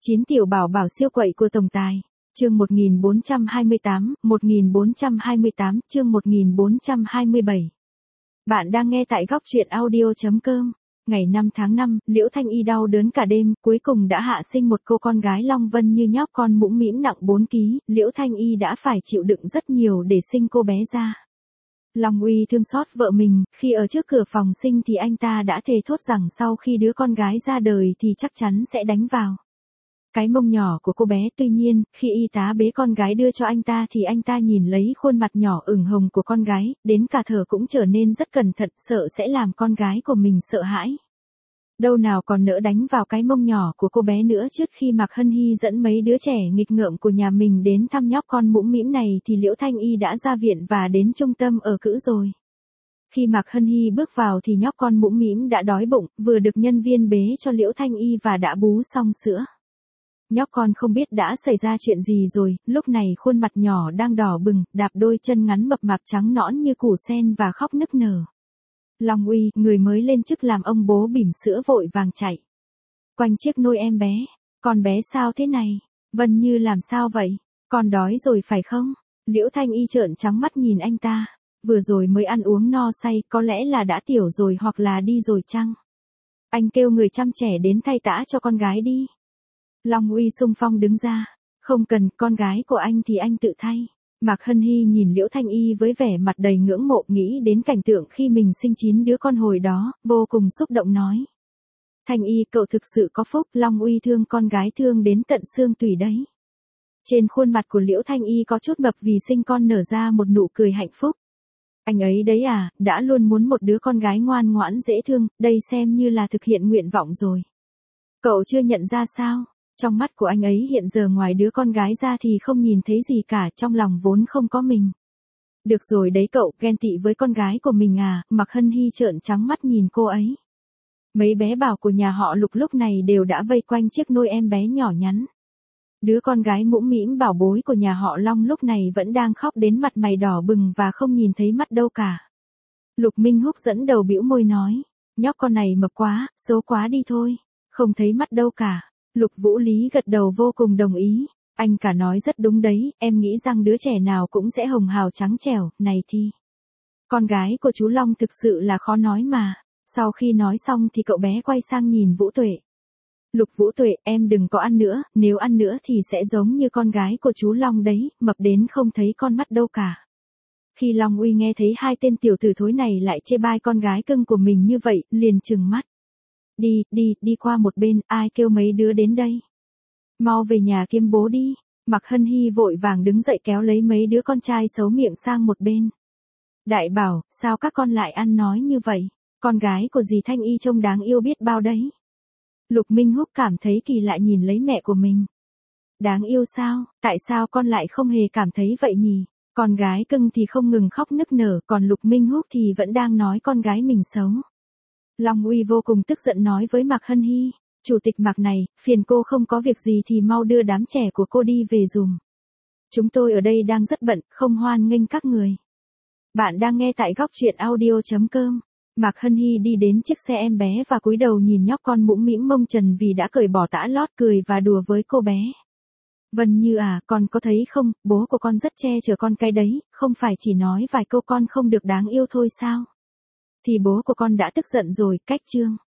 9 tiểu bảo bảo siêu quậy của tổng tài. Chương 1428, chương 1427. Bạn đang nghe tại góc truyện audio.com. Ngày 5 tháng 5, Liễu Thanh Y đau đớn cả đêm, cuối cùng đã hạ sinh một cô con gái Long Vân như nhóc con mũm mĩm nặng 4 kg, Liễu Thanh Y đã phải chịu đựng rất nhiều để sinh cô bé ra. Long Uy thương xót vợ mình, khi ở trước cửa phòng sinh thì anh ta đã thề thốt rằng sau khi đứa con gái ra đời thì chắc chắn sẽ đánh vào cái mông nhỏ của cô bé. Tuy nhiên, khi y tá bế con gái đưa cho anh ta thì anh ta nhìn lấy khuôn mặt nhỏ ửng hồng của con gái, đến cả thở cũng trở nên rất cẩn thận, sợ sẽ làm con gái của mình sợ hãi. Đâu nào còn nỡ đánh vào cái mông nhỏ của cô bé nữa. Trước khi Mạc Hân Hy dẫn mấy đứa trẻ nghịch ngợm của nhà mình đến thăm nhóc con mũm mĩm này thì Liễu Thanh Y đã ra viện và đến trung tâm ở cữ rồi. Khi Mạc Hân Hy bước vào thì nhóc con mũm mĩm đã đói bụng, vừa được nhân viên bế cho Liễu Thanh Y và đã bú xong sữa. Nhóc con không biết đã xảy ra chuyện gì rồi, lúc này khuôn mặt nhỏ đang đỏ bừng, đạp đôi chân ngắn mập mạp trắng nõn như củ sen và khóc nức nở. Long Uy, người mới lên chức làm ông bố bỉm sữa vội vàng chạy quanh chiếc nôi em bé. Con bé sao thế này? Vân Như làm sao vậy? Con đói rồi phải không? Liễu Thanh Y trợn trắng mắt nhìn anh ta. Vừa rồi mới ăn uống no say, có lẽ là đã tiểu rồi hoặc là đi rồi chăng? Anh kêu người chăm trẻ đến thay tã cho con gái đi. Long Uy xung phong đứng ra. Không cần, con gái của anh thì anh tự thay. Mạc Hân Hy nhìn Liễu Thanh Y với vẻ mặt đầy ngưỡng mộ, nghĩ đến cảnh tượng khi mình sinh 9 đứa con hồi đó, vô cùng xúc động nói. Thanh Y, cậu thực sự có phúc, Long Uy thương con gái thương đến tận xương tủy đấy. Trên khuôn mặt của Liễu Thanh Y có chút mập vì sinh con nở ra một nụ cười hạnh phúc. Anh ấy đấy à, đã luôn muốn một đứa con gái ngoan ngoãn dễ thương, đây xem như là thực hiện nguyện vọng rồi. Cậu chưa nhận ra sao? Trong mắt của anh ấy hiện giờ ngoài đứa con gái ra thì không nhìn thấy gì cả, trong lòng vốn không có mình. Được rồi đấy cậu, ghen tị với con gái của mình à? Mạc Hân Hy trợn trắng mắt nhìn cô ấy. Mấy bé bảo của nhà họ Lục lúc này đều đã vây quanh chiếc nôi em bé nhỏ nhắn. Đứa con gái mũm mĩm bảo bối của nhà họ Long lúc này vẫn đang khóc đến mặt mày đỏ bừng và không nhìn thấy mắt đâu cả. Lục Minh Húc dẫn đầu bĩu môi nói, nhóc con này mập quá, xấu quá đi thôi, không thấy mắt đâu cả. Lục Vũ Lý gật đầu vô cùng đồng ý. Anh cả nói rất đúng đấy, em nghĩ rằng đứa trẻ nào cũng sẽ hồng hào trắng trẻo, này thì. Con gái của chú Long thực sự là khó nói mà. Sau khi nói xong thì cậu bé quay sang nhìn Vũ Tuệ. Lục Vũ Tuệ, em đừng có ăn nữa, nếu ăn nữa thì sẽ giống như con gái của chú Long đấy, mập đến không thấy con mắt đâu cả. Khi Long Uy nghe thấy hai tên tiểu tử thối này lại chê bai con gái cưng của mình như vậy, liền trừng mắt. Đi qua một bên, ai kêu mấy đứa đến đây? Mau về nhà kiếm bố đi. Mạc Hân Hy vội vàng đứng dậy kéo lấy mấy đứa con trai xấu miệng sang một bên. Đại bảo, sao các con lại ăn nói như vậy? Con gái của dì Thanh Y trông đáng yêu biết bao đấy. Lục Minh Húc cảm thấy kỳ lạ nhìn lấy mẹ của mình. Đáng yêu sao? Tại sao con lại không hề cảm thấy vậy nhỉ? Con gái cưng thì không ngừng khóc nức nở, còn Lục Minh Húc thì vẫn đang nói con gái mình xấu. Long Uy vô cùng tức giận nói với Mạc Hân Hy, chủ tịch Mạc này, phiền cô không có việc gì thì mau đưa đám trẻ của cô đi về dùm. Chúng tôi ở đây đang rất bận, không hoan nghênh các người. Bạn đang nghe tại góc truyện audio.com. Mạc Hân Hy đi đến chiếc xe em bé và cúi đầu nhìn nhóc con mũm mĩm mông trần vì đã cởi bỏ tã lót, cười và đùa với cô bé. Vân Như à, con có thấy không, bố của con rất che chở con cái đấy, không phải chỉ nói vài câu con không được đáng yêu thôi sao? Thì bố của con đã tức giận rồi, cách chương.